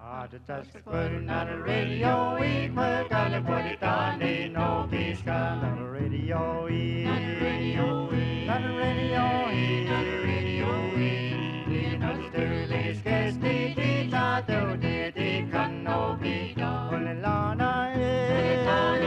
Just putting on the radio, we put on the put it on, they know peace come on the radio, on the radio, on the radio, on the radio, you know the dirty sketch, they thought they can no be done. When the Lana is,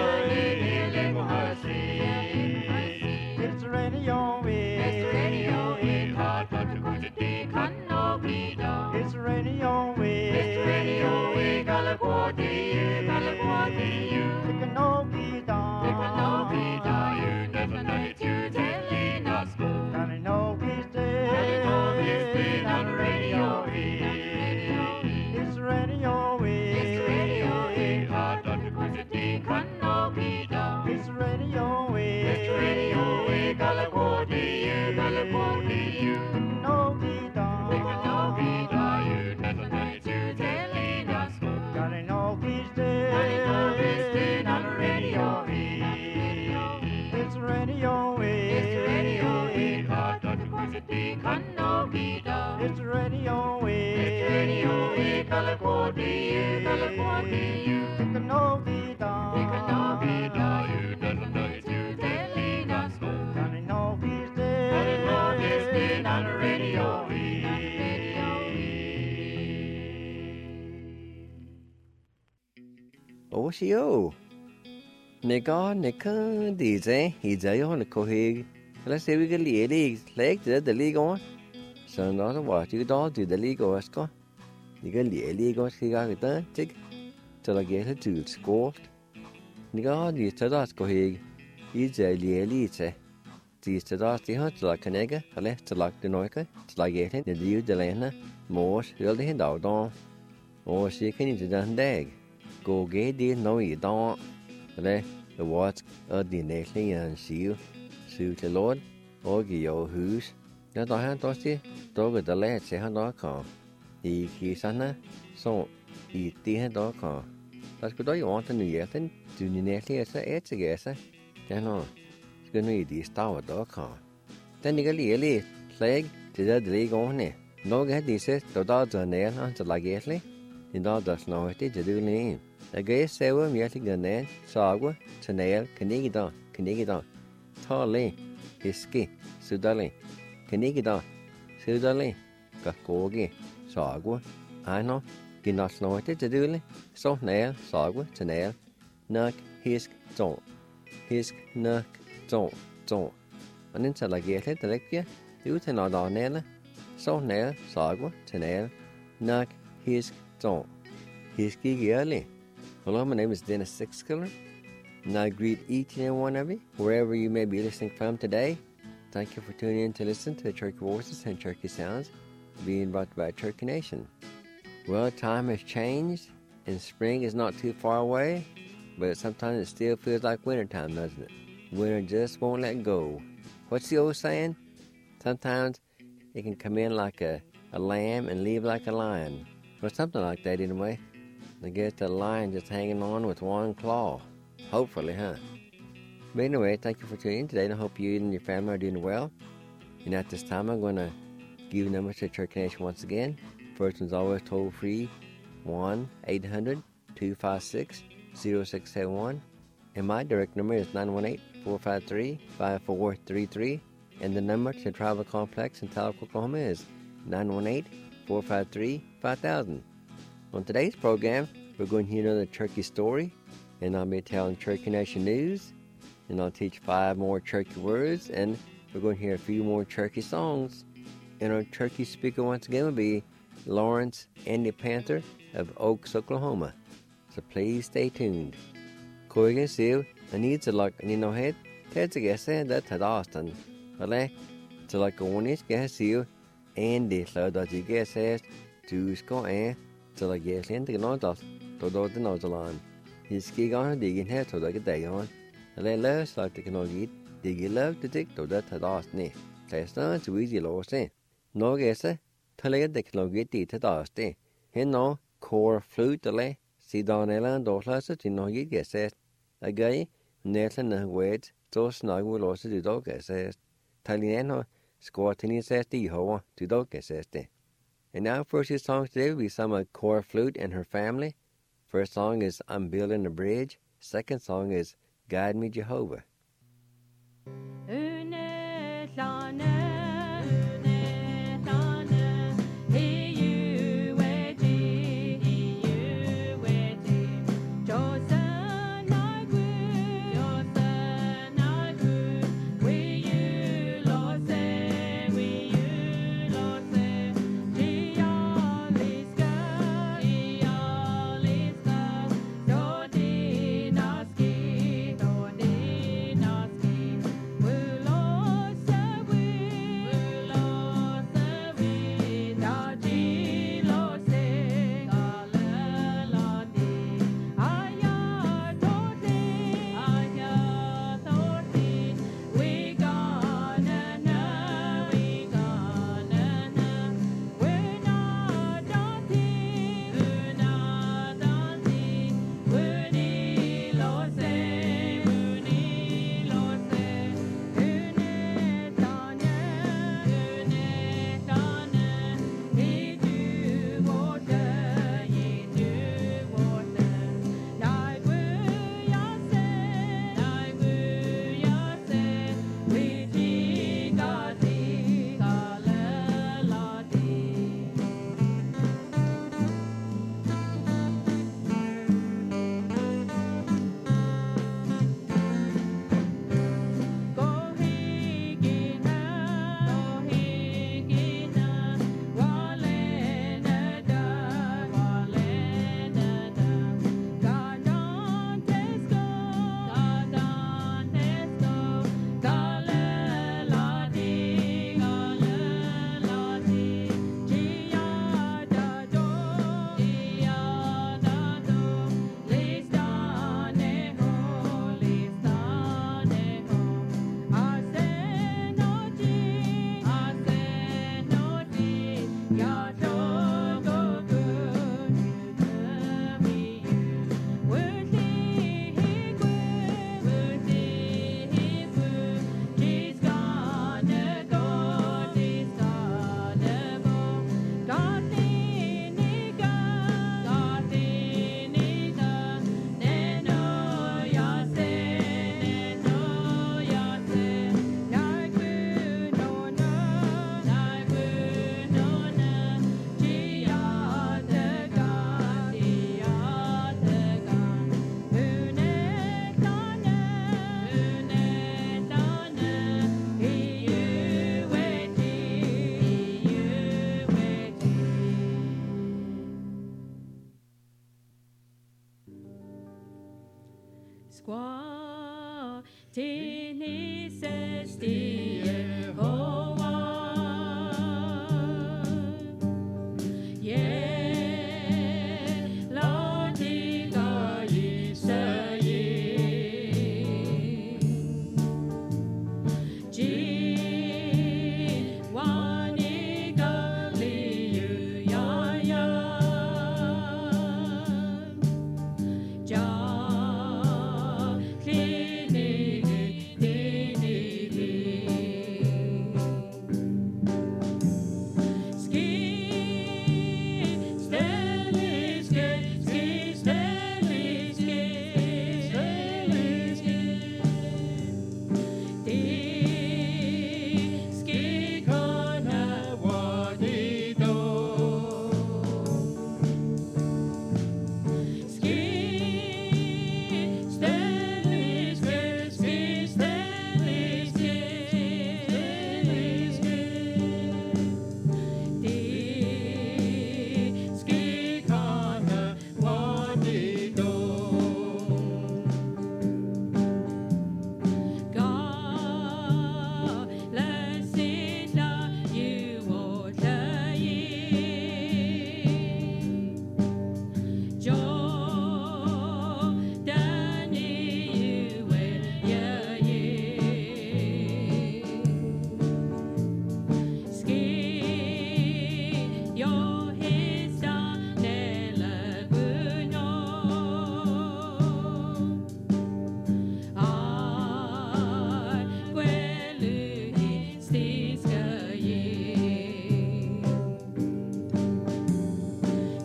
it's the radio, it's the radio, it's hard to go to the can no be done. It's the radio, it's the radio, we gotta go to you, gotta go to you. It can no be done, it can no be done. You never know it, you telling us go. Gotta know he's dead, gotta know he's dead on the radio. It's the radio, it's the radio, it's hard to go to the can no be done. It's the radio, it's the radio, we gotta go to you, gotta go to you. It can no be done, it can no be done. You never know it, you telling us go. Gotta know he's dead, gotta know he's dead on the radio. It's the radio, it's the radio, it's hard to go to the can no be done. It's the radio, it's the radio, we gotta go to you, gotta go to you. It can no be done, it can no be done. You never know it, you telling us go. Gotta know he's dead, gotta know he's dead on the radio. Ủa siêu Nè có nè có đi dễ Hì dễ yo nè cô hì Là sẽ bị cái lìa đi Lấy cái để lý có Sau đó nó bảo chứ đó từ để lý có có Thì cái lìa lý có khi ra người ta Chứ Cho là ghé thế từ skål Nè có đi cho đó cô hì Ý dễ lìa lý sẽ Thì cho đó thì hết cho là cái này cái Hả cho là cái nói cái Cho là ghé thế Nè đi cho lên á Mổ Rồi đi hết đầu đó Ồ sẽ cái này cho đang đeg Cô ghé đi nói đó Đấy The words ở địa này là siêu Siêu cho lốt Ở cái dấu hữu Nó đó hắn đó chứ Đó cái đó lẽ sẽ hắn đó khó Thì khi sáng á Xong Thì tí hắn đó khó Đó cái đó dụ thân người thân Từ địa này là sẽ ết sẽ ghé sẽ Chá nó Cái này đi stào ở đó khó Thế này cái lìa lì Lấy Thì ra để gõ nè Nó cái đi sẽ Đó giờ này nó sẽ là ghé lấy Thì đó đó nói thế chỉ đưa lên Cái xe với mình thì gần nè, sao quá, cho nên cái đó, thò lên, hiski, sụt lên, cái đó, sụt lên, các cô kia, sao quá, ai nó, cái nó nói thế chỉ đưa lên, sao nè, sao quá, cho nên, nấc, hisk, nấc, trộn, anh nên sẽ là ghé thế đấy kia, nếu thế nào đó nè là, sao nè, sao quá, cho nên, nấc, hisk, trộn, hiski ghé lên. Hello, my name is Dennis Sixkiller, and I greet each and every one of you, wherever you may be listening from today. Thank you for tuning in to listen to the Cherokee Voices and Cherokee Sounds being brought by Cherokee Nation. Well, time has changed, and spring is not too far away, but sometimes it still feels like wintertime, doesn't it? Winter just won't let go. What's the old saying? Sometimes it can come in like a lamb and leave like a lion, or something like that anyway. I guess the lion just hanging on with one claw. Hopefully, huh? But anyway, thank you for tuning in today, and I hope you and your family are doing well. And at this time, I'm going to give numbers to Cherokee Nation once again. First one's always toll-free, 1-800-256-0671. And my direct number is 918-453-5433. And the number to the Tribal Complex in Tahlequah, Oklahoma is 918-453-5000. On today's program, we're going to hear another Cherokee story, and I'll be telling Cherokee Nation news, and I'll teach 5 more Cherokee words, and we're going to hear a few more Cherokee songs. And our Cherokee speaker once again will be Lawrence Andy Panther of Oaks, Oklahoma. So please stay tuned. Koigan siêu, anh sẽ like anh nói hết, thế sẽ ghé xe đã thật Austin. Và lẽ, sẽ like ổn ít ghé siêu, Andy sợ đó chỉ ghé xe, chú có So like yes, and the notas, to do the nozalan. His ski on digging head to like a day on. And let less like the canoe eat, dig love to take to that last knee. That's not too easy, Lord say. No guess, tell it the canoe get it to dust. He no core flute the lay, see down Ellen dollars to no you guess it. A guy, Nathan and wait, so snug will also do dog guess it. Taliano, squatting his ass the hoe to dog guess it. And now for two songs today, we sung a Cora Flute and Her Family. First song is I'm Building a Bridge. Second song is Guide Me Jehovah.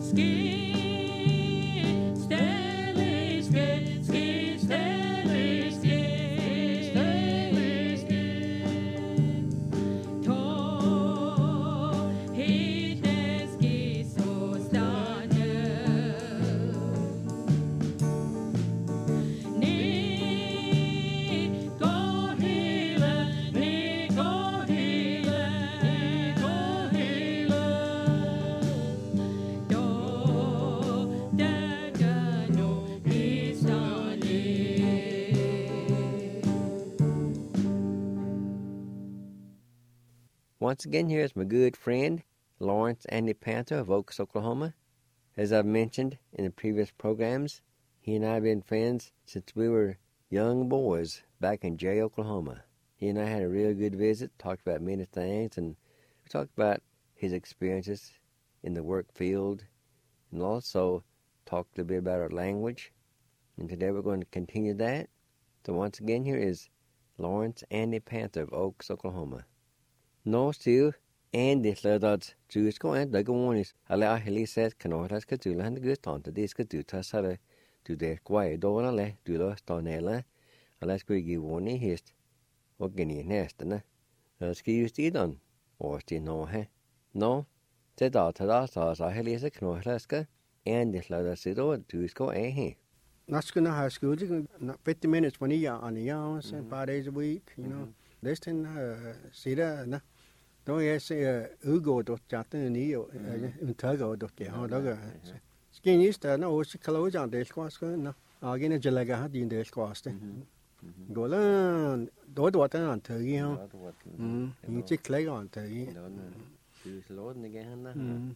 Once again, here is my good friend, Lawrence Andy Panther of Oaks, Oklahoma. As I've mentioned in the previous programs, he and I have been friends since we were young boys back in Jay, Oklahoma. He and I had a real good visit, talked about many things, and we talked about his experiences in the work field, and also talked a bit about our language. And today we're going to continue that. So once again, here is Lawrence Andy Panther of Oaks, Oklahoma. No still Andy Sledod Jusko and the Gonis allow Heliset Canoras Catula and the good on the disc to Tassara to their quiet dollar to lost on Ella, unless we give one hist or guinea nest and ski you still done or still no he. No, said out to us as I Helisa Canoraska and the Sledod Sido Jusko eh he. That's going to high school, 50 minutes when you on the hours and 5 days a week, you know. This thing, see that, don't you say, Ugo dot Jatin and Tago dot Yahodaga. Skin is there, no, she close on the squash, no. Again, a Jalaga had in the squash. Go learn, don't water on Turkey, huh? You take clay on Turkey. Loading again,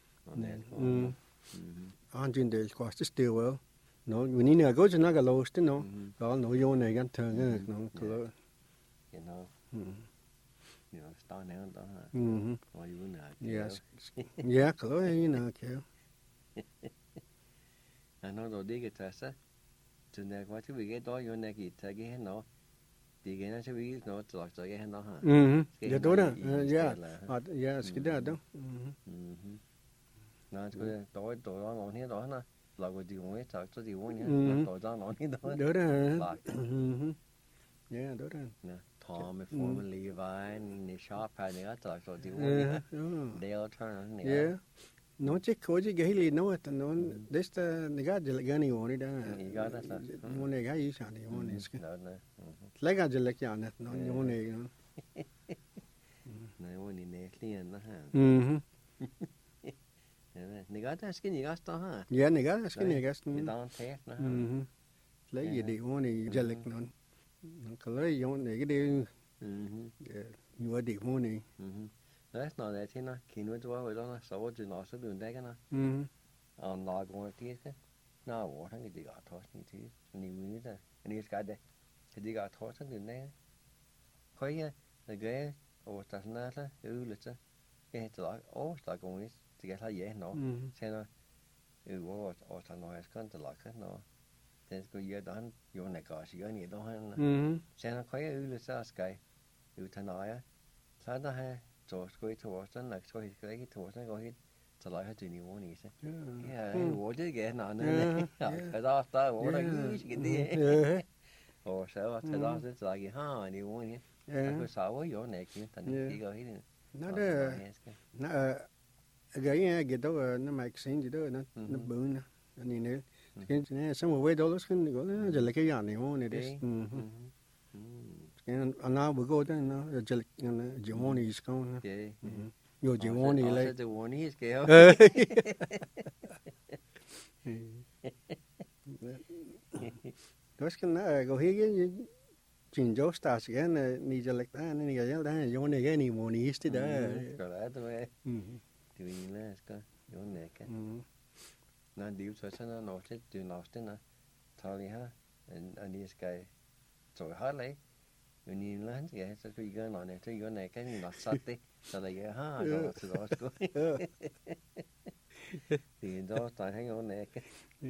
on the squash still well. No, we need to go to Naga Lost, no. All no, you want to get turned, no. You know, start now, or you know. Yes. Yeah, Chloe, you know, Kel. I know the digger Tessa. To neck, what we get all your neck, it again, no. Digging as we use not like again, no. You do that, yeah. Yes, you did, Now it's good, door on here, no. Like what do you want to talk to the one, door down on here, yeah, do that. Tom, former Levi, and the shop had the other, so they'll turn. Yeah. No, check, Koji Gailey, no, it, no, this the guy, the Gani wanted, you got that. One guy is on the one is like a Jalakian, no, you want to, no one in the clear in the hand. They got that skinny gas, huh? Yeah, they got a skinny gas. You don't take, like the only Jalik, no. Color you want to get in. You are the money. That's not that, you know. Kino to our donor, so what you know, so doing that, on log one teeth. Now, what I did got tossing teeth, and you need that. And he's got that. He got tossing in there. Quay the gay, or does not, let's say, get to like, oh, it's like going to get her, yeah, no. Say, it was or to know it's going to like it, no. Then go year done, you're not gosh, you're near the hand. Santa Quay, let's ask guy, you Tanaya. Sada ha, so go towards the next way, towards and go ahead to like her to new one, easy. Yeah, what did you get on it? Because after what I use, get there. Or so I said, after it's like, huh, and you want it. I go, so you're naked, and you go ahead. Not again, I get over no Maxine, you do it, not the boon, and you know. Some way dollars can go to like a yarn, you want it is. And now we go then, Giovanni is gone. Your Giovanni, like the one is girl. Those can go here, Jim Joe starts again, needs like that, and you yell down, you want to get any more east to that. Go that way. Doing less, go, your neck. Now, deep person, I noted, do lost in a tally her, and this guy, so hardly. You need land, yes, that's what you're going on it, you're naked, and you're not Saturday, so they go, huh, I go to the school. The doors don't hang on naked.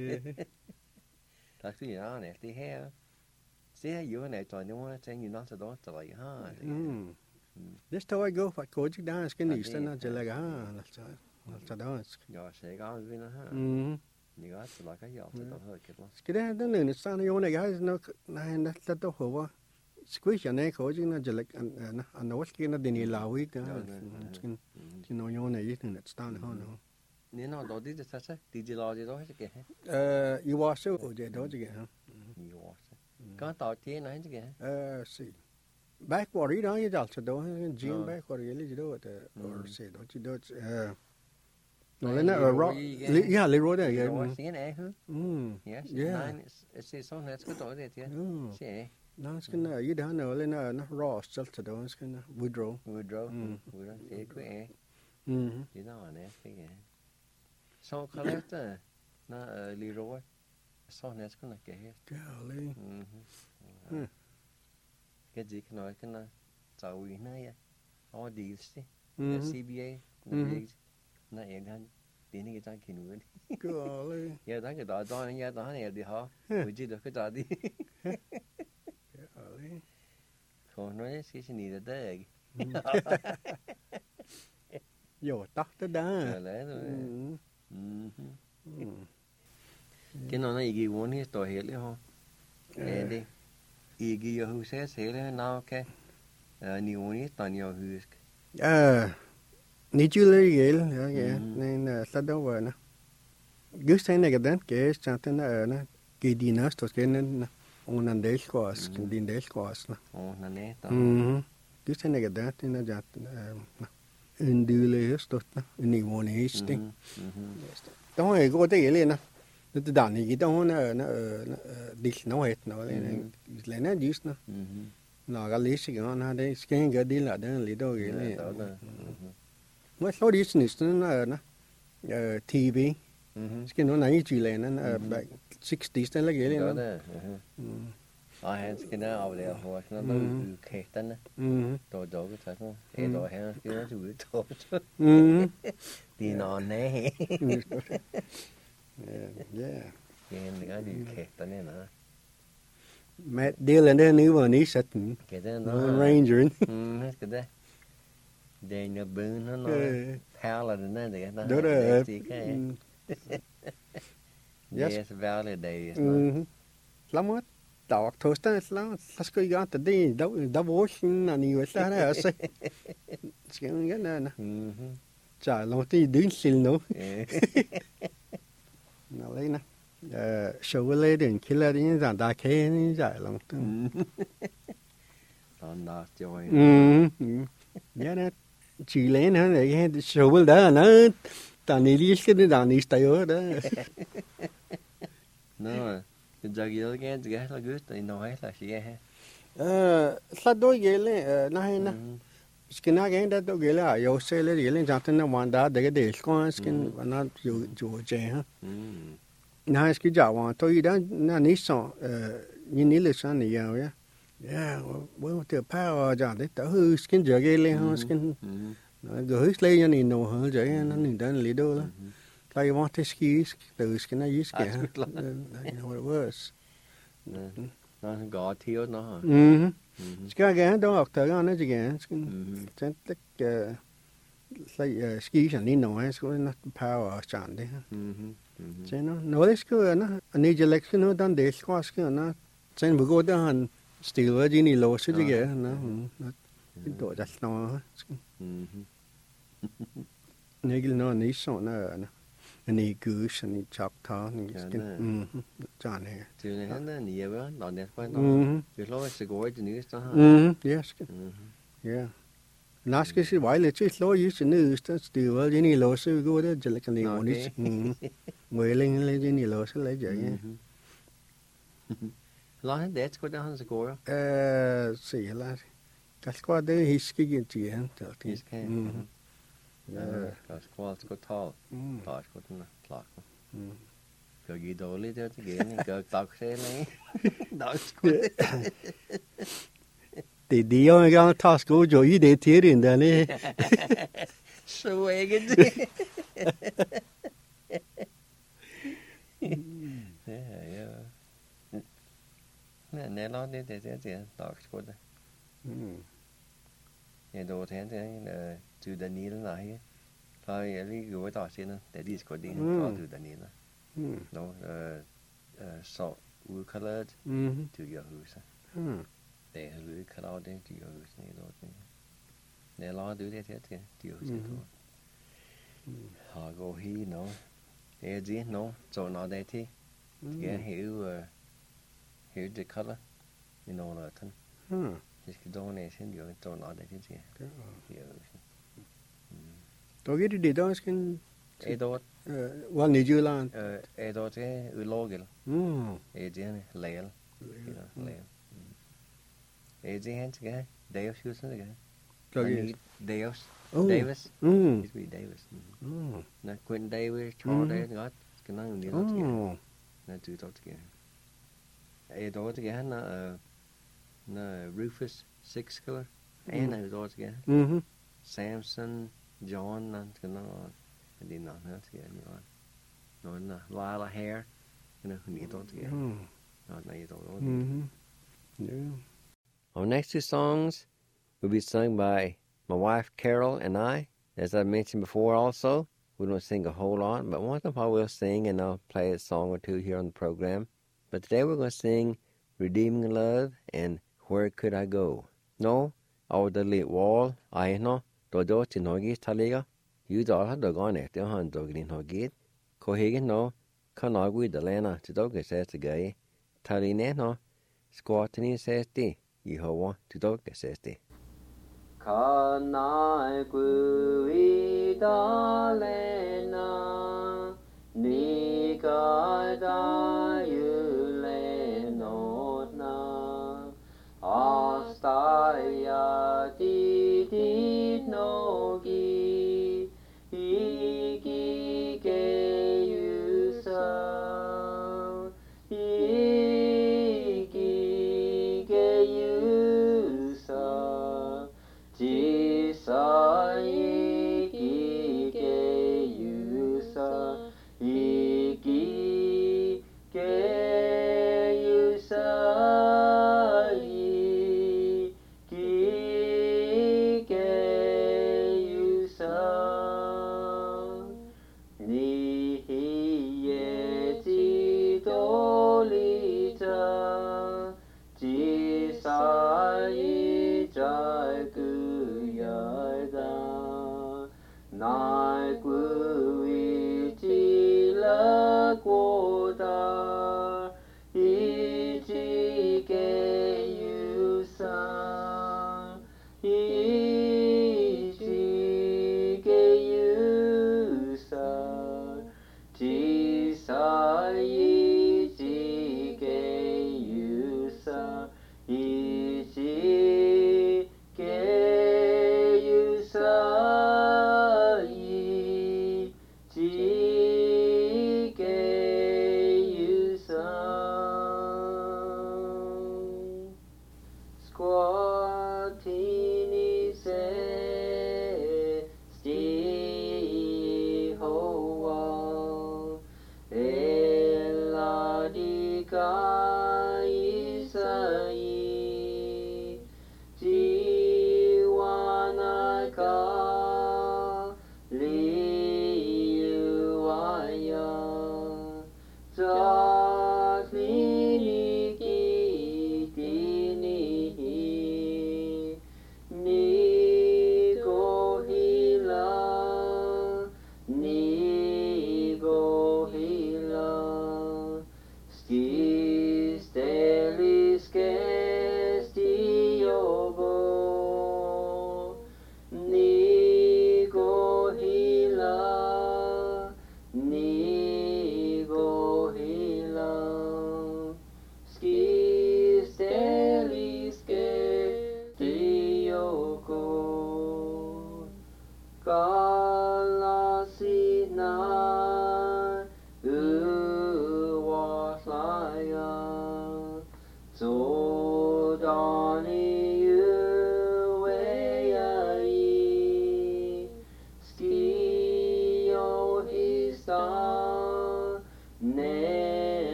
That's what you're on it, the hair. See, you're in it, you want to say you're not the door to like, huh? This time I go for coaching down, skinny, stand out like, that's Så đó. Ja, se ga vi na ha. Ni ga så la ka ja så da hør kit. Cái đó nó lừa nó sang nó này cái nó đó hổ squish này có chứ nó chỉ là anh nói cái nó đi nhiều lâu ít đó. Cái nó này ít nó sang nó hơn. Ni na do di sa sa di la di do ke. You wash it or je đó chứ hả? Ni wa. Ka ta ti na chứ ke. See. Backwater đó như đó đó gym backwater cái gì đó or say đó chứ đó nó lên là rock yeah Leroy đấy yeah see nè hả yes yeah it's so that's good rồi đấy chứ see nó cái này như đó nó lên là nó raw still đó cái nó Woodrow see cái gì đó nè cái so collector nó Leroy so that's good là cái golly cái gì cái nói cái là cháu ý này all these CBA nó em gan đi cái trang kia nữa golly giờ đó cái đó giờ đó này đi hả tôi chỉ được cái đó đi golly còn nói cái gì này đấy vô tóc tới đó lấy rồi cái nó này gì muốn hết tội hết đấy không để đi ý hư sẽ là nào cái nhiều nhất toàn nhiều hư ní chú lấy ghế nên là sao đâu vậy nè cứ xem này cái đó cái chẳng thế nào nè cái đi nữa tôi cái nên ông anh để squash cái đi để squash nè nè nè cứ xem này cái đó thì nó giặt undule stort nè ni muốn hết đấy đó là cái cái này nè nó tự đàn này cái đó nó đi nó hết nó lên nó just nè nó cái lý sự nó đây cái đi là đó lý đâu cái này mà số đi sinh nó TV cái nó này chỉ là nó back 60s là cái này nó cái nó ở đây hoa nó khét tên đồ cái thật nó cái đồ hay cái nó chịu đồ đi non nè cái này đi khét tên này nè mẹ đi lên đây nếu mà ní sạch cái đó nó Ranger cái đó đây nó bự nó thao là nó để nó đó là cái yes validate lắm hết đọc thôi đó lắm sao cái gã từ đây đâu vô sinh là nhiều sao đấy sao cái này nè chả lâu thì đứng xin nữa nào lấy nè show lên đến khi là đi ra đại khế đi giải lòng tư toàn đó chơi nhớ nè chỉ lấy nữa để show đó nó ta đi cái đó đi tay ở đó nó giờ cái là good thì nói là gì ha sao đôi cái này này nè cái nào cái đó đôi cái là yêu xe lên cái lên chẳng thế nào mà đã để cái để con cái nó chủ chế ha nãy cái giáo hoàng tôi đã nãy ní sọ nhìn ní lịch sử này giàu á yeah bữa từ power giờ đấy tớ hư cái giờ cái lên hơn cái rồi lấy cho nên nó hơn giờ nó nên đến lý đâu đó like want to ski từ cái này use cái you know what it was nó gõ thiếu nó cái đó học thời nó chỉ cái chắc like ski chẳng nên nói nó power chẳng đấy chứ nó nói cái nó anh ấy lấy cái nó đang để squash cái nó trên bữa cô đó hắn steel với gì lô chứ cái nó cái độ rất nó này cái nó ní sọ nó anh ấy cứ anh ấy chọc tháo này cái chọn này chứ này nó nhiều quá đòn đẹp quá đó chứ lo sẽ gọi thì nữa sao yes yeah nãy cái vài lệ chứ lo gì chứ nữa steel với gì lô chứ cô đó chỉ là cái này một ít mười lên gì lô sẽ lấy vậy lo hết để có đó hắn sẽ gọi xì là cái qua đây history cái gì hết thì cái squat có tall tall có nó tall cái gì đó lấy theo cái này cái tóc xe này đó thì đi ông cái task của tôi ý để thiệt đến đây này suy cái gì nè lo đi để tóc của đây nhà đồ thế là từ đợt ní đến lại Ja, lige går der senere. Det de skal det Mm. du der nede. Mm. No, så udkaldet til your hus. Mm. Det er lød kaldet det til your hus nede der. Det lader du det til til hus det. Har gå her no. Det er det no. Så når det til. Det her det kalder. I nogen af den. Mm. Det skal donation jo så når det til. Det er Då är det då ska Edot, well New Zealand. edot ulogel. Mm. Edien lael. Lael. Edien til Davis husen det. Då är Davis. Oh. Davis. Mm. Det er Davis. Mm. Nå, Quentin Davis, Charles Davis, godt. Skal nok lige noget til. Oh. Nå, du er til. Edot til han Rufus Sixkiller. En af edot til. Mhm. Samson, John, han skal nok. Det er nok noget til. Nå, Lila Hare. Hun er edot til. Mm. Nå, nej, edot. Mhm. Yeah. Our next two songs will be sung by my wife Carol and I. As I mentioned before also, we don't sing a whole lot, but once in a while we'll sing and I'll play a song or two here on the program. But today we're going to sing Redeeming Love and Where Could I Go? No, over the late wall, I know, do to Nogis Taliga. You don't have to go on it, the hand dog in Hogit. Cohigan no, Conagui the Lena to dog says the guy. Taline no, squatting says the. Yehovah to dog says the. Kanagui da Lena, Nika da Yule Notna, Astaya di Nogi, Iki ke Yusa.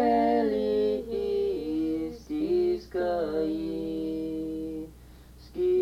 Ski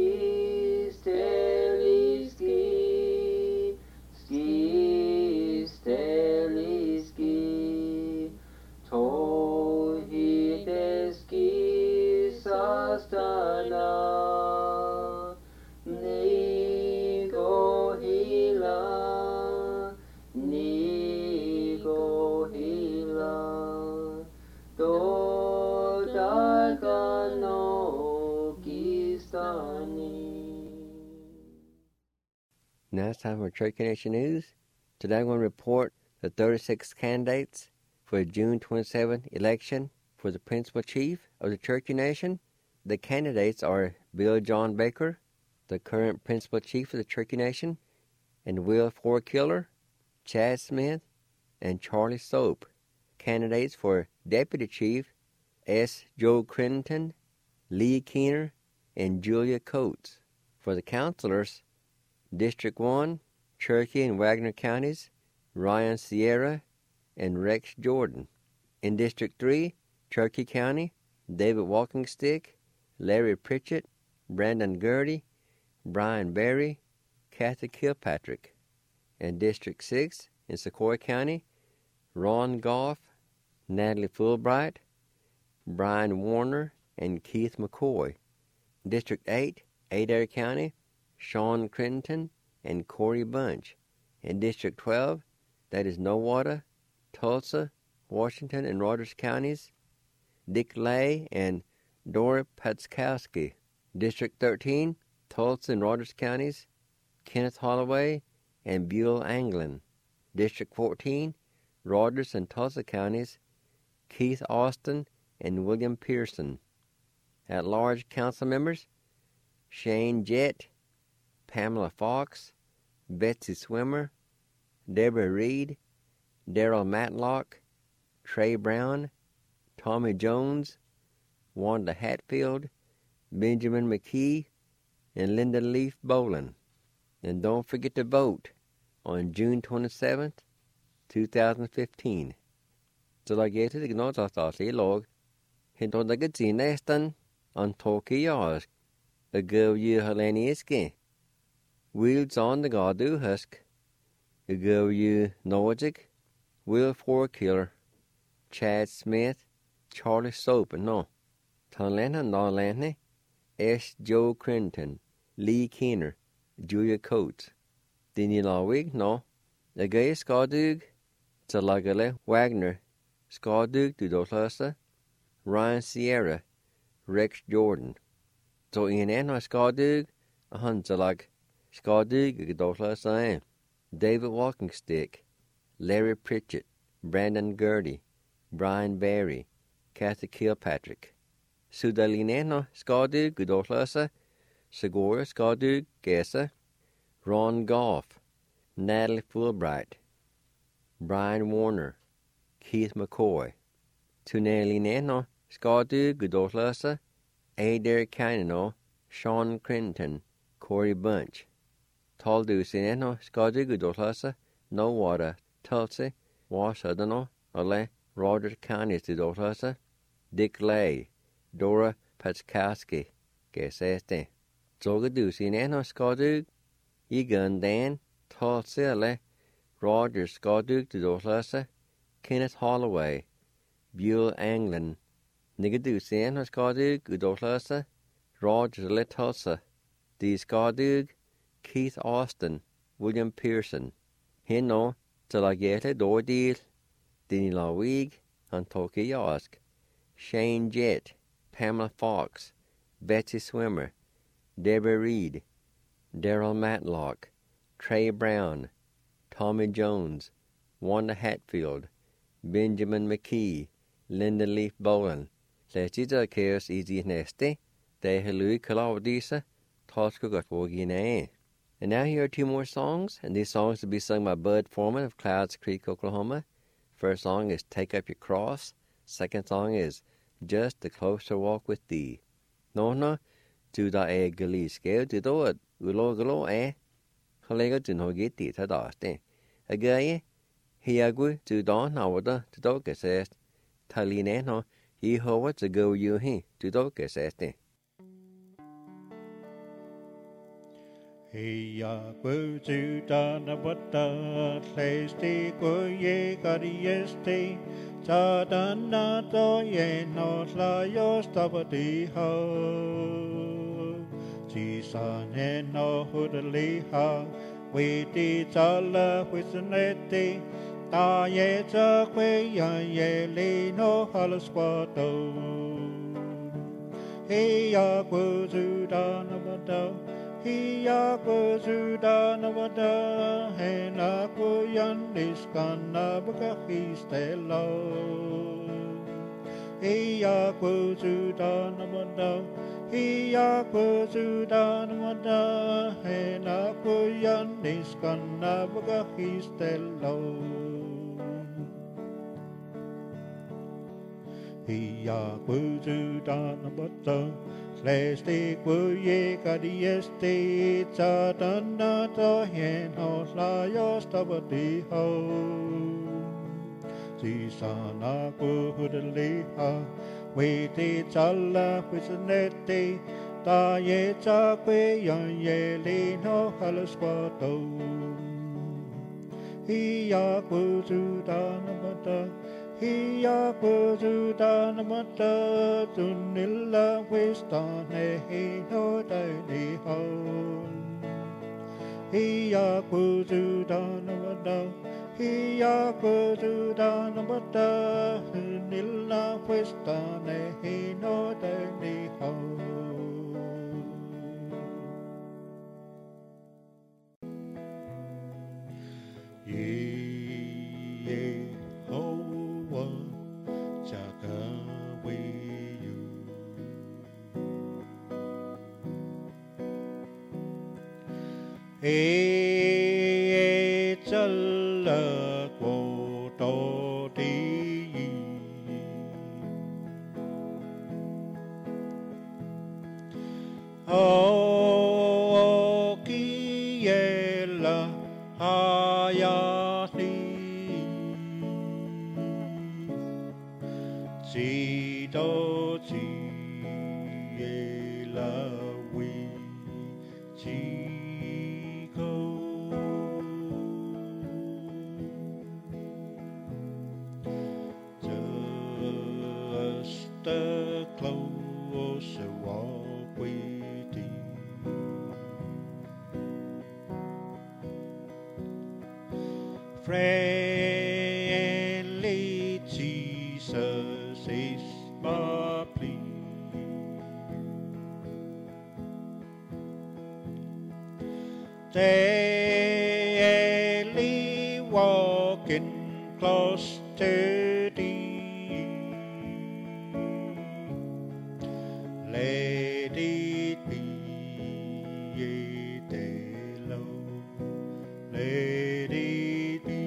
Now it's time for Cherokee Nation News. Today I'm going to report the 36 candidates for the June 27th election for the principal chief of the Cherokee Nation. The candidates are Bill John Baker, the current principal chief of the Cherokee Nation, and Will Forkiller, Chad Smith, and Charlie Soap. Candidates for deputy chief S. Joe Crittenden, Lee Keener, and Julia Coates. For the councilors, District 1, Cherokee and Wagner counties, Ryan Sierra and Rex Jordan. In District 3, Cherokee County, David Walkingstick, Larry Pritchett, Brandon Gertie, Brian Berry, Kathy Kilpatrick. In District 6, in Sequoia County, Ron Goff, Natalie Fulbright, Brian Warner, and Keith McCoy. District 8, Adair County, Sean Crittenden and Corey Bunch. In District 12, that is Nowata, Tulsa, Washington, and Rogers counties, Dick Lay and Dora Patskowski. District 13, Tulsa and Rogers counties, Kenneth Holloway and Buell Anglin. District 14, Rogers and Tulsa counties, Keith Austin and William Pearson. At-large council members, Shane Jett, Pamela Fox, Betsy Swimmer, Deborah Reed, Darrell Matlock, Trey Brown, Tommy Jones, Wanda Hatfield, Benjamin McKee, and Linda Leaf Boland. And don't forget to vote on June 27th, 2015. Så la jeg til gnå i log, hinto da gitsi nestan, an toki yask, a go you halaniski. Wheels on the gadu husk, a go you Nojic, Will Forkiller, Chad Smith, Charlie Soap, no. Tanlena Nolanne, S. Joe Crittenden, Lee Keener, Julia Coates. Dini Lawig, no. A gay Skadug, Zalagale Wagner, Skadug Dudolasa, Ryan Sierra, Rex Jordan. So in Anna Skadug, a Hanzalag, Skadug Dudolasa, David Walkingstick, Larry Pritchett, Brandon Gertie, Brian Berry, Kathy Kilpatrick. Sudalineno Skadug Gudolasa, Segura Skadug Gesa, Ron Goff, Natalie Fulbright, Brian Warner, Keith McCoy. Tunelineno Skadug Gudolasa, Adair Canino, Sean Crittenden, Corey Bunch. Taldusineno Skadug Gudolasa, Nowata, Tulsa, Washadano, Ale, Rogers counties Gudolasa, Dick Lay, Dora Patskowski, Geseste. Zogadusineno Skadug, Egan Dan, Tulsa, Ale, Rogers Skadug Gudolasa, Kenneth Holloway, Buell Anglin. Nigadusineno Skadug Gudolasa, Rogers Ale Tulsa, D. Skadug, Keith Austin, William Pearson. Hino, Zalagete Dordil, Dini Lawig, Antoki Yosk, Shane Jett, Pamela Fox, Betsy Swimmer, Deborah Reed, Darrell Matlock, Trey Brown, Tommy Jones, Wanda Hatfield, Benjamin McKee, Linda Leaf Boland. Let's chaos easy neste, de Helui Kalawdisa, Toskogotwogine. And now here are two more songs, and these songs will be sung by Bud Foreman of Clouds Creek, Oklahoma. First song is Take Up Your Cross. Second song is Just a Closer Walk with Thee. No, tu da gali scale to do it, ulo Collega to no get it at all. A guy, hiagu to don awada to doke says, Talineno, he ho to go you he to doke says. Heia kuutu tana bata leisti kuye kariesti sadana to ye no slayo stabati ho Cisane no hudaliha witi tala wisneti ta ye ta kwe ya ye li no halasquato Heia kuutu tana bata Hiya kuzuda navada hena kuyandis kanabaka histelo. Hiya kuzuda navada hiya kuzuda navada hena kuyandis kanabaka histelo. Hiya kuzuda navada Leste kuye kadieste chadana to hen ho slayos tabati ho. Sisana kuhudaliha wete chala pisanete ta ye cha kwe yan ye le no halaspato. Hiya kuzudana mata Hiya kuzudana mata tunilla wistane he no dani ho. Hiya kuzudana mata Hiya kuzudana mata tunilla wistane he no dani ho. Ê chân lờ cổ tô đi ô ki ye la ha ya ni chỉ đô chỉ ye la vi chỉ the closer walk waiting. Friendly Jesus is my plea. Daily walking close to thee. Let it be a low. Let it be.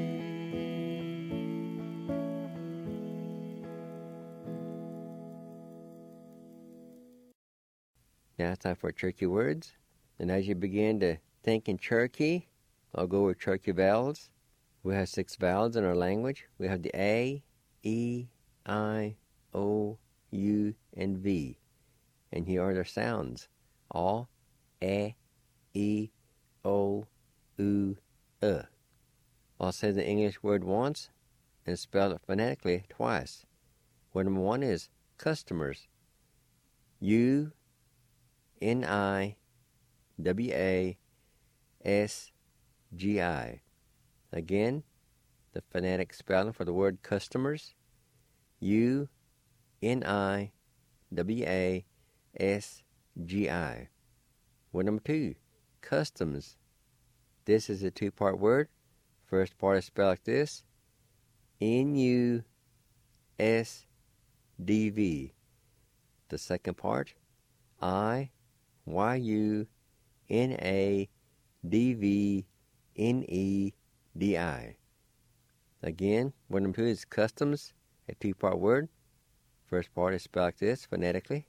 Now it's time for Cherokee words. And as you begin to think in Cherokee, I'll go with Cherokee vowels. We have 6 vowels in our language. We have the A, E, I, O, U, and V. And here are their sounds. A, E, O, U, I'll say the English word once and spell it phonetically twice. Word number 1 is customers. U-N-I-W-A-S-G-I. Again, the phonetic spelling for the word customers. U-N-I-W-A-S-G-I. Word number 2, customs. This is a 2-part word. First part is spelled like this. N-U-S-D-V. The second part, I-Y-U-N-A-D-V-N-E-D-I. Again, word number 2 is customs, a 2-part word. First part is spelled like this phonetically.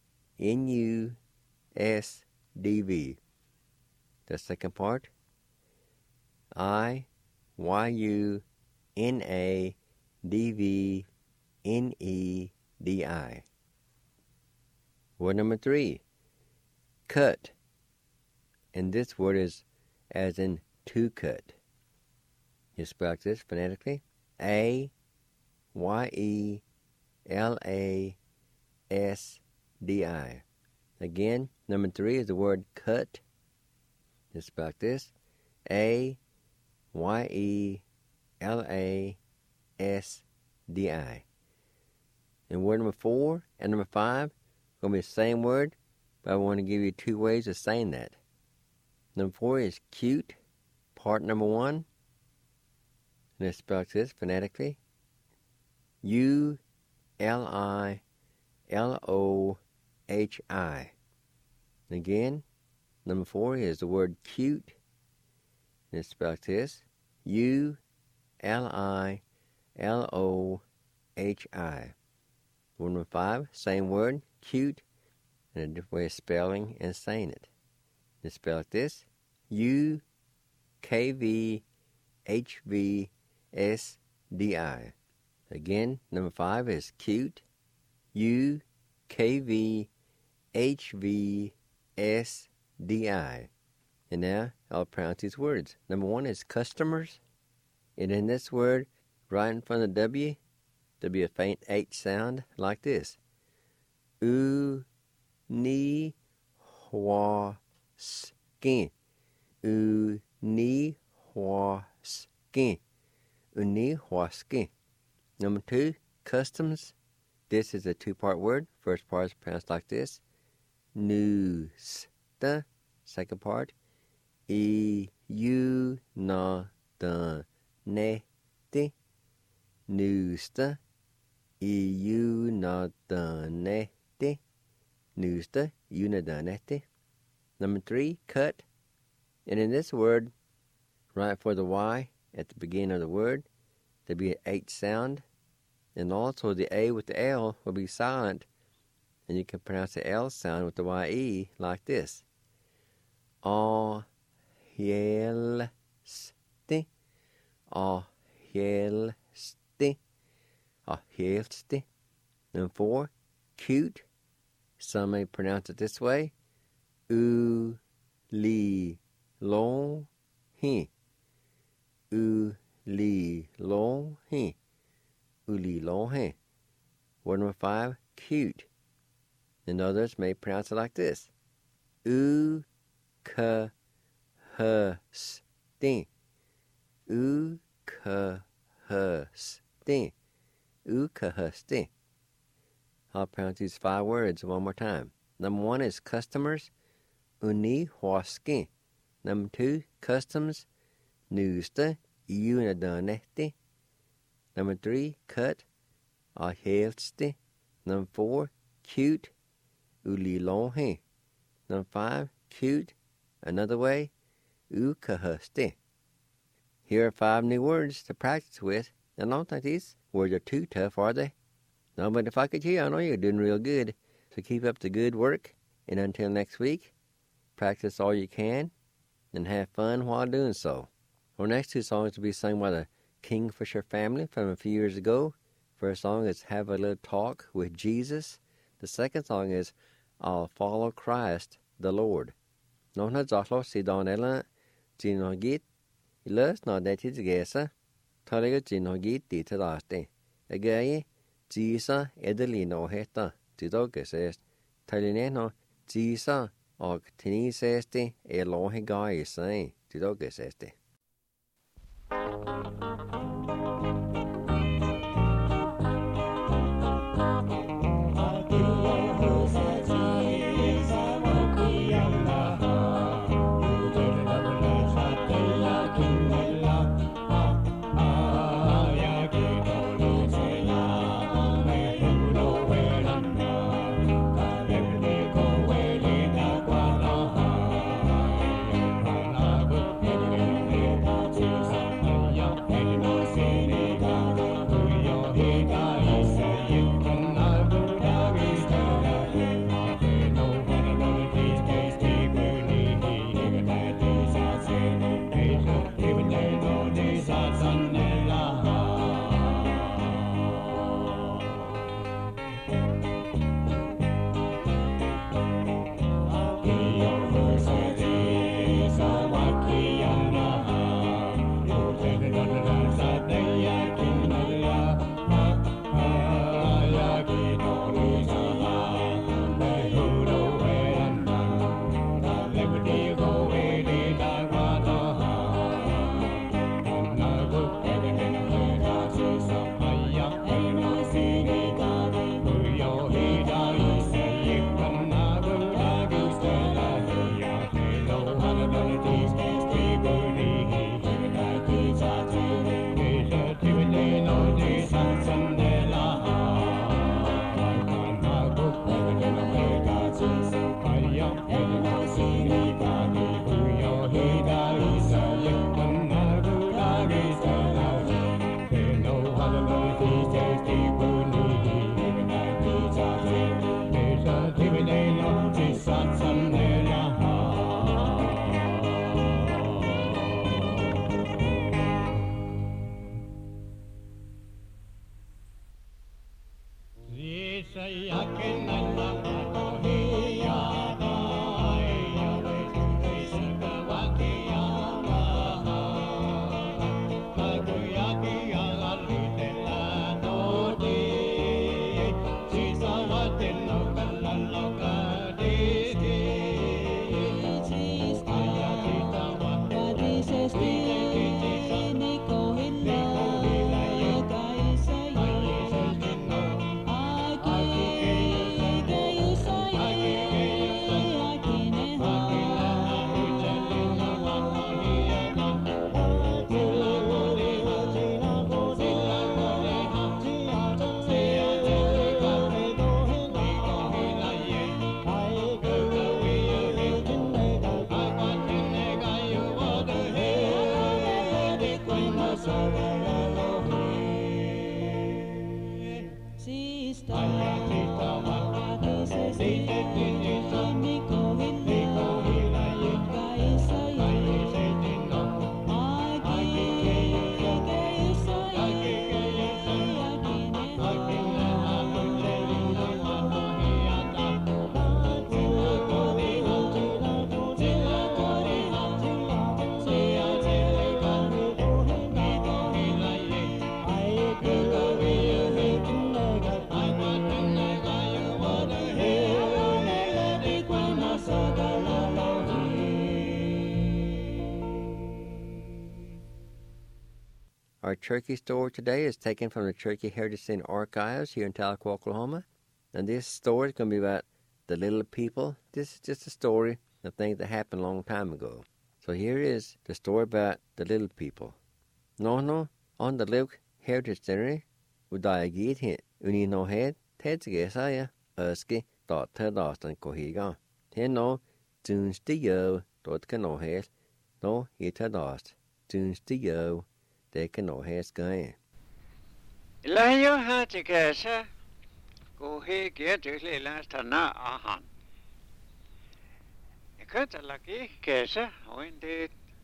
N-U-S-D-V. The second part, I-Y-U-N-A-D-V-N-E-D-I. Word number 3, cut. And this word is as in to cut. You spell this phonetically. A-Y-E-L-A-S-D-I. Again, number 3 is the word cut. You spell this. A-Y-E-L-A-S-D-I. And word number 4 and number 5 going to be the same word, but I want to give you 2 ways of saying that. Number 4 is cute, part number 1. And it's spelled like this phonetically. U-L-I-L-O-H-I. And again, number 4 is the word cute. And it's spelled like this. U-L-I-L-O-H-I. Number 5, same word, cute, and a different way of spelling and saying it. It's spelled like this. U-K-V-H-V-S-D-I. Again, number 5 is cute. U-K-V-H-V-S-D-I. And now I'll pronounce these words. Number 1 is customers. And in this word, right in front of the W, there'll be a faint H sound like this. U-ni-hwa-skin. U-ni-hwa-skin. U-ni-hwa-skin. Number 2, customs. This is a 2-part word. First part is pronounced like this. Nu-sta. Second part. I-u-na-da-ne-ti. Nu-sta. I-u-na-da-ne-ti. Nu-sta. I-u-na-da-ne-ti. Number 3, cut. And in this word, right for the Y at the beginning of the word, there'll be an H sound. And also the A with the L will be silent. And you can pronounce the L sound with the Y-E like this. Ah-yel-sti. Ah-yel-sti. Ah-yel-sti. Number 4, cute. Some may pronounce it this way. U-li-long-hi. U-li-long-hi. U-li-long-hi. Word number 5, cute. And others may pronounce it like this. U-ka-hu-sti. U-ka-hu-sti. U-ka-hu-sti. I'll pronounce these 5 words one more time. Number 1 is customers. U-ni-hwa-skin. Number 2, customs. Nu-sta. I-u-na-da-ne-ti. Number 3, cut. Ah-hel-sti. Number 4, cute. U-li-long-hi. Number 5, cute. Another way, U-ka-hu-sti. Here are 5 new words to practice with. I don't think these words are too tough, are they? No, but if I could hear, I know you're doing real good. So keep up the good work. And until next week, practice all you can and have fun while doing so. Our next 2 songs will be sung by the Kingfisher family from a few years ago. First song is Have a Little Talk with Jesus. The second song is I'll Follow Christ the Lord. Nó giọt lót xì đòn là chỉ nó gít. Lớt nó để thịt ghé sa. Thôi lấy cái chỉ nó gít đi thế đó tê. Cái ghé chỉ sa edeli nó hết ta. Chỉ đó cái sẽ thay lên nó chỉ sa ở thế này sẽ tê. Lo hay gai sai. Chỉ đó cái sẽ tê. Yeah. Our turkey story today is taken from the Turkey Heritage Center Archives here in Tahlequah, Oklahoma. And this story is going to be about the little people. This is just a story of things that happened a long time ago. So here is the story about the little people. No, on the Luke Heritage Center, udaya hit uni no head, tedsgesaya, uski, dot tedastan kohiga. Heno, tunstiyo, dot kanohes, no hitadast, tunstiyo. Det kan nå hæs gøre. Layo ha tikasa ko he ke tule la stana ahan. Ekata laki kesa wende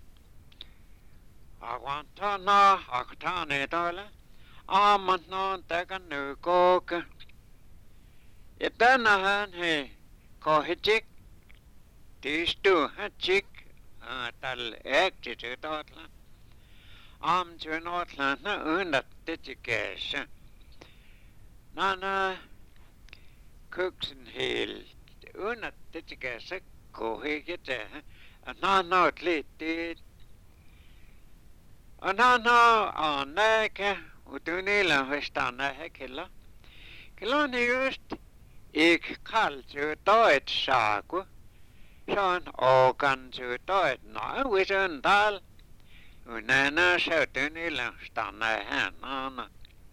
agwanta na aktane dala amanno takan nu kok. Etana han he ko hijik tistu hajik tal ek titu dotla. Am Northland na undat dedication. Nana cooks and hill undat dedication go higete and nana lit nana on neka udunila hestana hekilla. Kiloni just ik kalju doit sagu. Sean ogan ju doit na wisen dal. Unana shouting stanna hanana.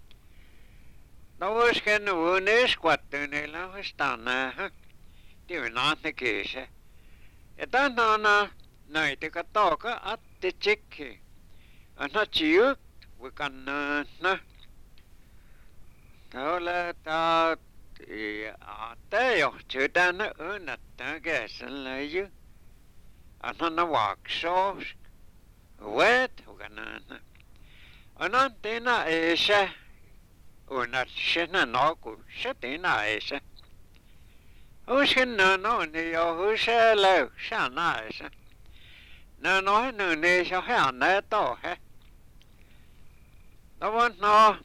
No was can unis quatunilla stanna. Do not the case. It done nana night a talk at the chicky. And not you, we can na. Tola out they ought to done unat gas and lay you. And on the walk sauce. Wet, uganana. Anantina esha. Unat shina noku, shatina esha. Ushina no ni yo husha lo, shana esha. No ni sha hana to he. No one no.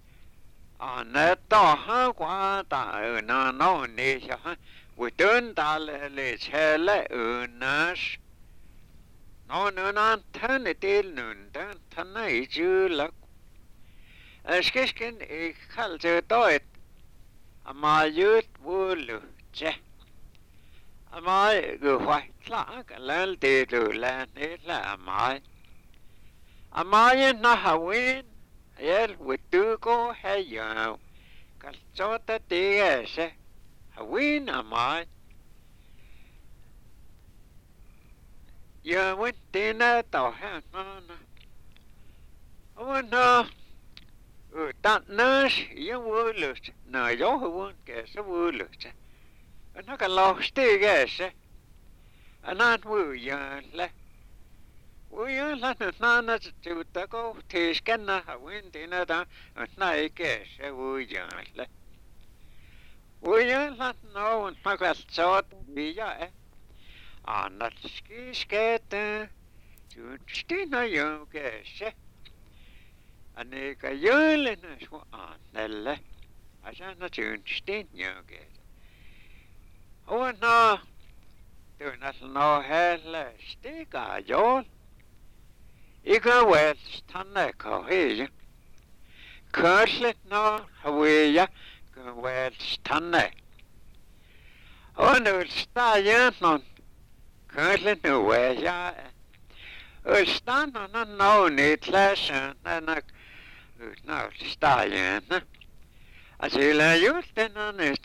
Neto ha qua ta no ni sha. We don't le chele unas. No, turn it in, don't turn it, you look. Skiskin, ik kalde doit. Ama youth wool, che. Ama go white clock, a little day to land it la amai. Ama you know how win, yell we do go hey yo. Kalsota dias, a win amai. You went dinner to have none. Oh no, that nurse, you will lose. No, you won't guess a will lose. And I can lost the guess. And not will you let. Will you let the nana to go to scanner a wind dinner down and I guess a will you let. Will you let no one I got short be ya? Annat skiskete, tunstina jönkäse. Anika jölene sua annelle, asana tunstin jönkäse. Ona, tunnat no helle stika jol. Ika wels tanne kohija. Körslet no hawiya, wels tanne. Ona sta jönnon. Currently no way, yeah. Stand on a no need lesson and a no stallion. As you lay you then on it.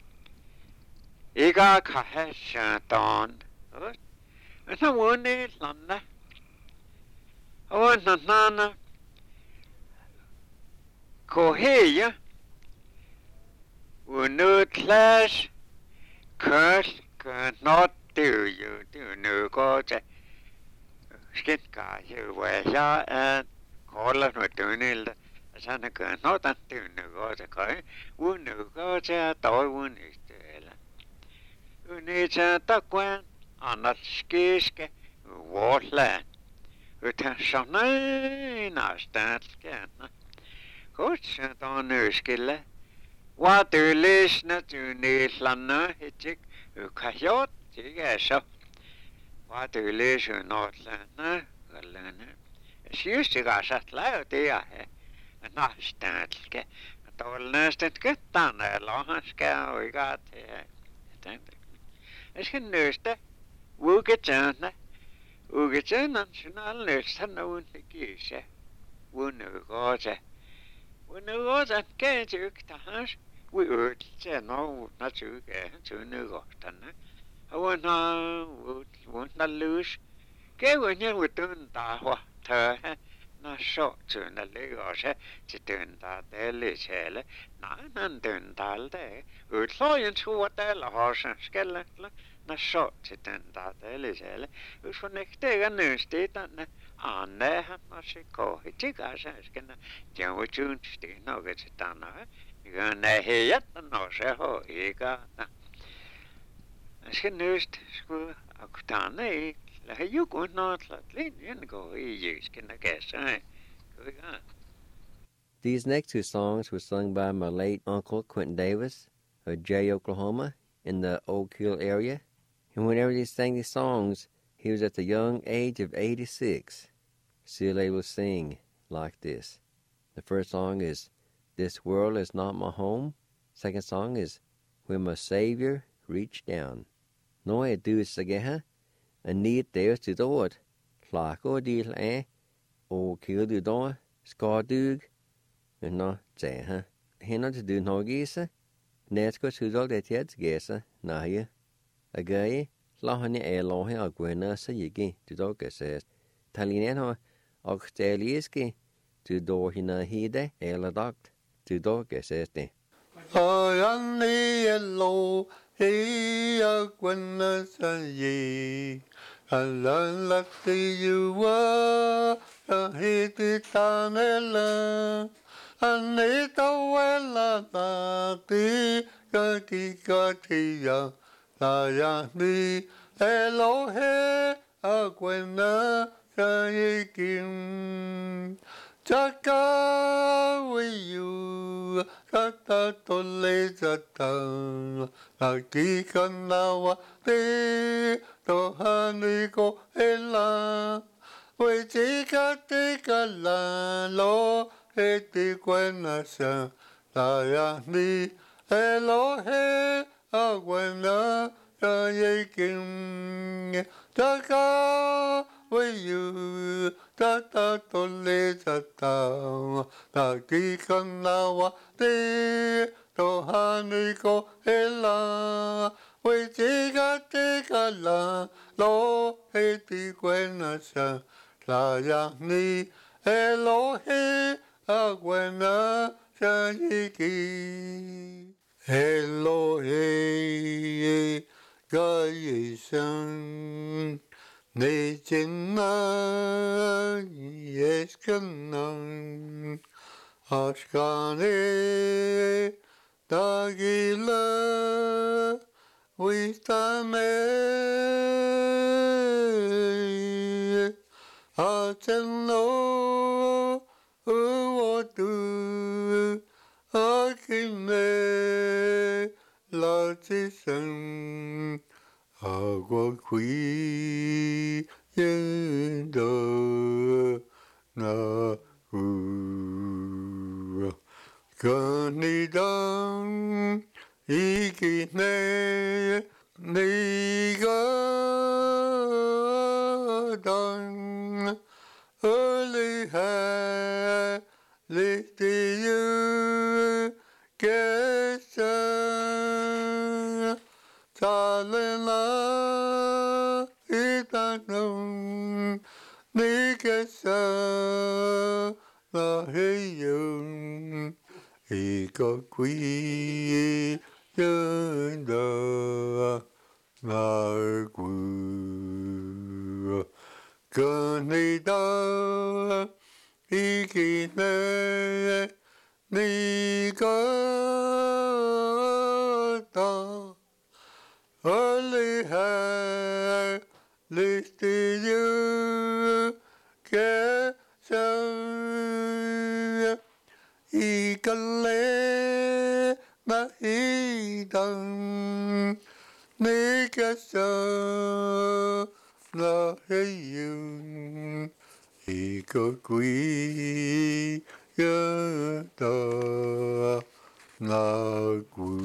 Ega kahesha don. And I won't need Landa. Oh, no, Koheya, unu clash, curse, not do you do no go to skin guy you wear ya and call us with doing Sana not until no go to coin, unu go to toy one is the Unica Taquan, on that skiske, Warland. Utan nästan Kutset on yskille. Vaatyylisnä tyyniillanna hitsik ykajot tikäsä. Vaatyylisy nootlanna kallana. Syystikäsät läytiä he. Nastanske. Tolnästet kyttänä lohanska oikeat he. Äsken nöystä. Vuuketsänä. Vuuketsänä sinä nöystä nuunti kiisä. Vuunnukoose. Vuunnukoose käänsi yktahans. Vuutse no natsuke tyynykohtana. Vuunna lyys. Kävänä vuutuntaa huhtää. Na so tyynnä ligoose. Se tyntää teille siellä. Naanan tyntältä. Utlojen suotella haasan skellellä. Na so se tyntää teille siellä. Uskon ehtiä nyysti tänne. Annehan mä se kohi tikäs äsken. Jäu tyynnsti noget se tänne. Ja ne heijättä no se hoikana. Äsken nyysti sku akutane ei. Lähe joku naatlat linjan kohi jyskenä kesä. These next two songs were sung by my late uncle Quentin Davis of Jay, Oklahoma, in the Oak Hill area. And whenever he sang these songs, he was at the young age of 86. Still able to sing like this. The first song is This World Is Not My Home. Second song is When My Savior Reached Down. Nå er du sige and need there to do it. Clark or deal or kill the door, scar dug, and no say, Henna to do no gisa, Netco to all that yet gesa, na ye. A gay, Lahani a lohe or gwena sa yigi to dog says, Talineno, Oxteliski, to do hina hide, ela doct, to dog says de. I yellow, he a gwena sa ye. I learned that you were a hit tanella, and it well that the Katia, Layani, Elohe, Aquena, Yakim. Chaka with you, Tata Tolezata, Akikanawa, te, Tohaniko, Ella, Wechika, Tika, Lo, Eti, Quenasa, Layani, Elohe, Aquena, Yakim. Chaka with you, Tata Tolezata, Akikanawa, te, Tohaniko, Ella, Wechika, Tika, Lo, Eti, Quenasa, Layani, Elohe, Aquena, Sayiki. Elohe, Gayesan, Nejena, Yeskanan, Ashkane, Dagila, Wistame, Ateno, Uotu, Akime, Latisan, Agua qui yendo na Kanidang ikine nigadang early ha you kesa talena itanong nikesa lahiyong He có quý nhân đó là quý cơn đi đó ý kỳ nè ni có đó ở lý hà lý tì dư kẻ sang y cần lẽ na y đằng ni kẻ sang na hay dương y có quý nhớ đó là quý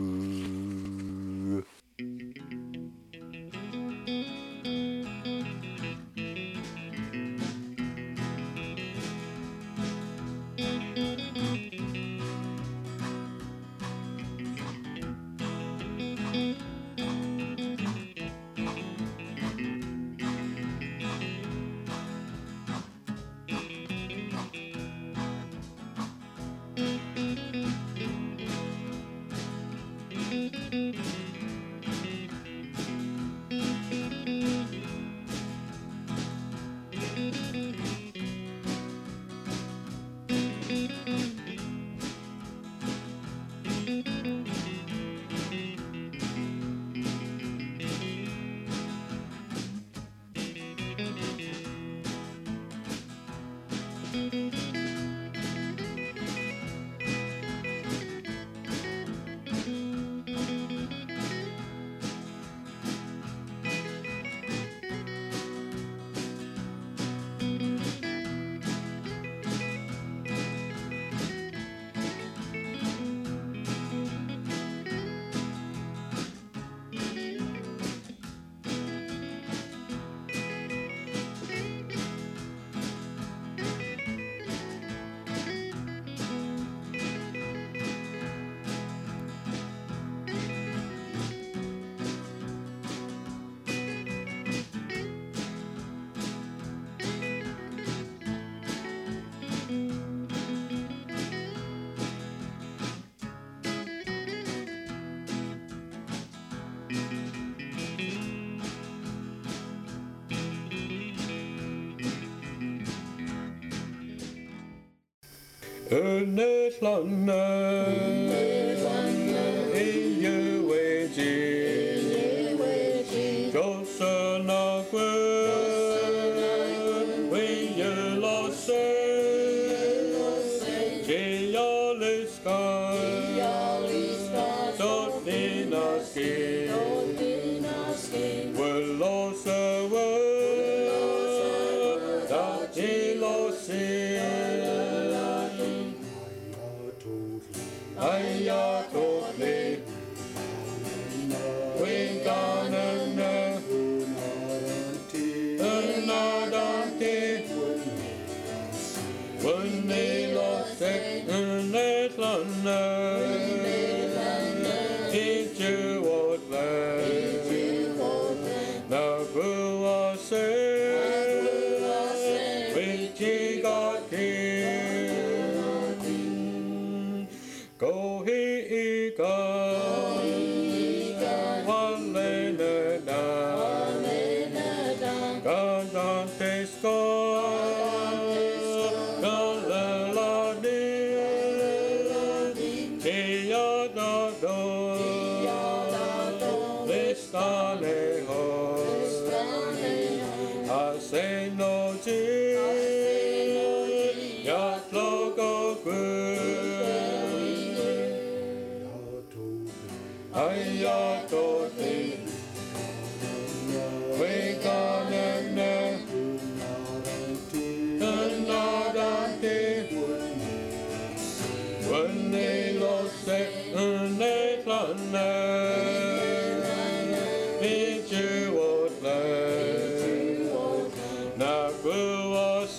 Ernest Lange, Iye Weji, Johnson Agwe, Wiye Losse, Jayaliska, Dotinaski, Willosa, Datilosi. Ayatole, we gonna Nadante, when they lost it, and they did you what land? Now who was it? Which he got here? Go he go, Walena God on Tesco, Galaladi, Tiadado, Listaneho, I say no tea, Yatlogo Ayatole, we gonna Nadante, when they lost it, and they did you what land? Now who was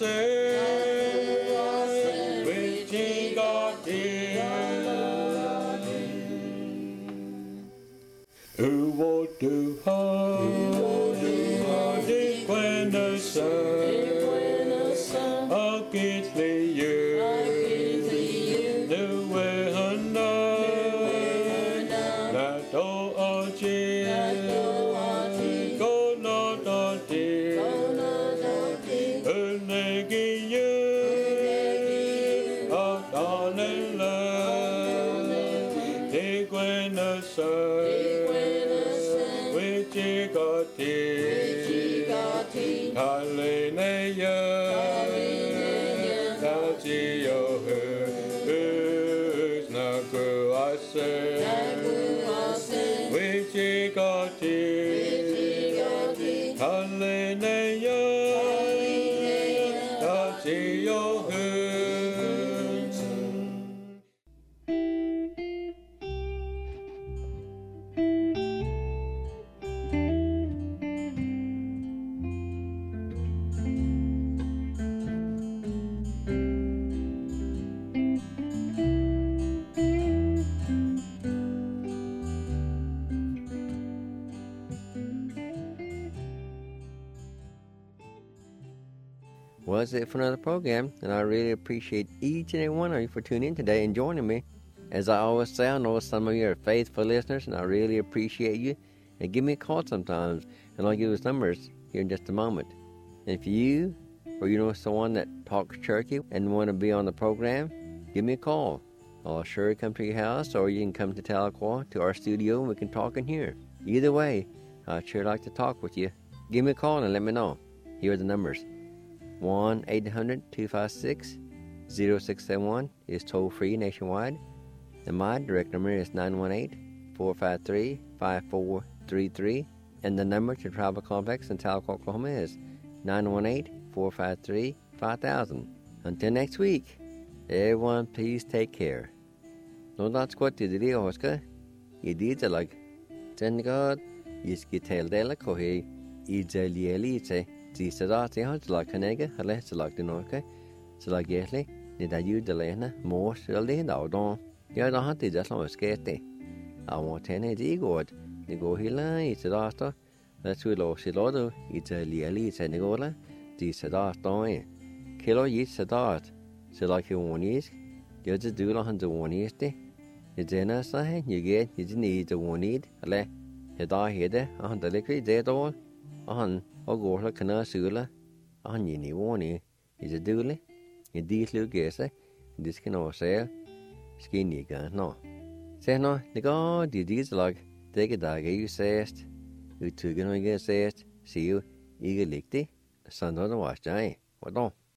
it? Which he got here? Who would do hard when the sun, I'll get you, the way Well, that's it for another program, and I really appreciate each and every one of you for tuning in today and joining me. As I always say, I know some of you are faithful listeners, and I really appreciate you. And give me a call sometimes, and I'll give you numbers here in just a moment. And if you or you know someone that talks Cherokee and want to be on the program, give me a call. I'll sure come to your house, or you can come to Tahlequah to our studio, and we can talk in here. Either way, I'd sure like to talk with you. Give me a call and let me know. Here are the numbers. 1-800-256-0671 is toll-free nationwide. And my direct number is 918-453-5433. And the number to Tribal Complex in Tahlequah, Oklahoma is 918-453-5000. Until next week, everyone please take care. No that's what you did, Oscar. You did it like God. You tell the Kohe, Ijalielite. Så da til han til lag kanege, eller til lag det noe, så lag egentlig, det er jo det lene, mors eller det da, da, ja da han til det som skete. Jeg må tjene det godt, det går hele i til da, det skulle lov til lov i til lige til det går, det så da, da, kilo i så da, så lag honisk, det er det du la han det honisk det, det er så han, jeg get, det er det honid, eller det da hede, han det ligger det da, han og går til kanal sula, han i nivåni, i det dule, i dit lugese, det skal nå se, skal ni gøre nå. Se nå, det går, det dit lag, det ikke dag ikke sæst, utuggen ikke sæst, siger ikke ligge, sådan noget var jeg, hvordan?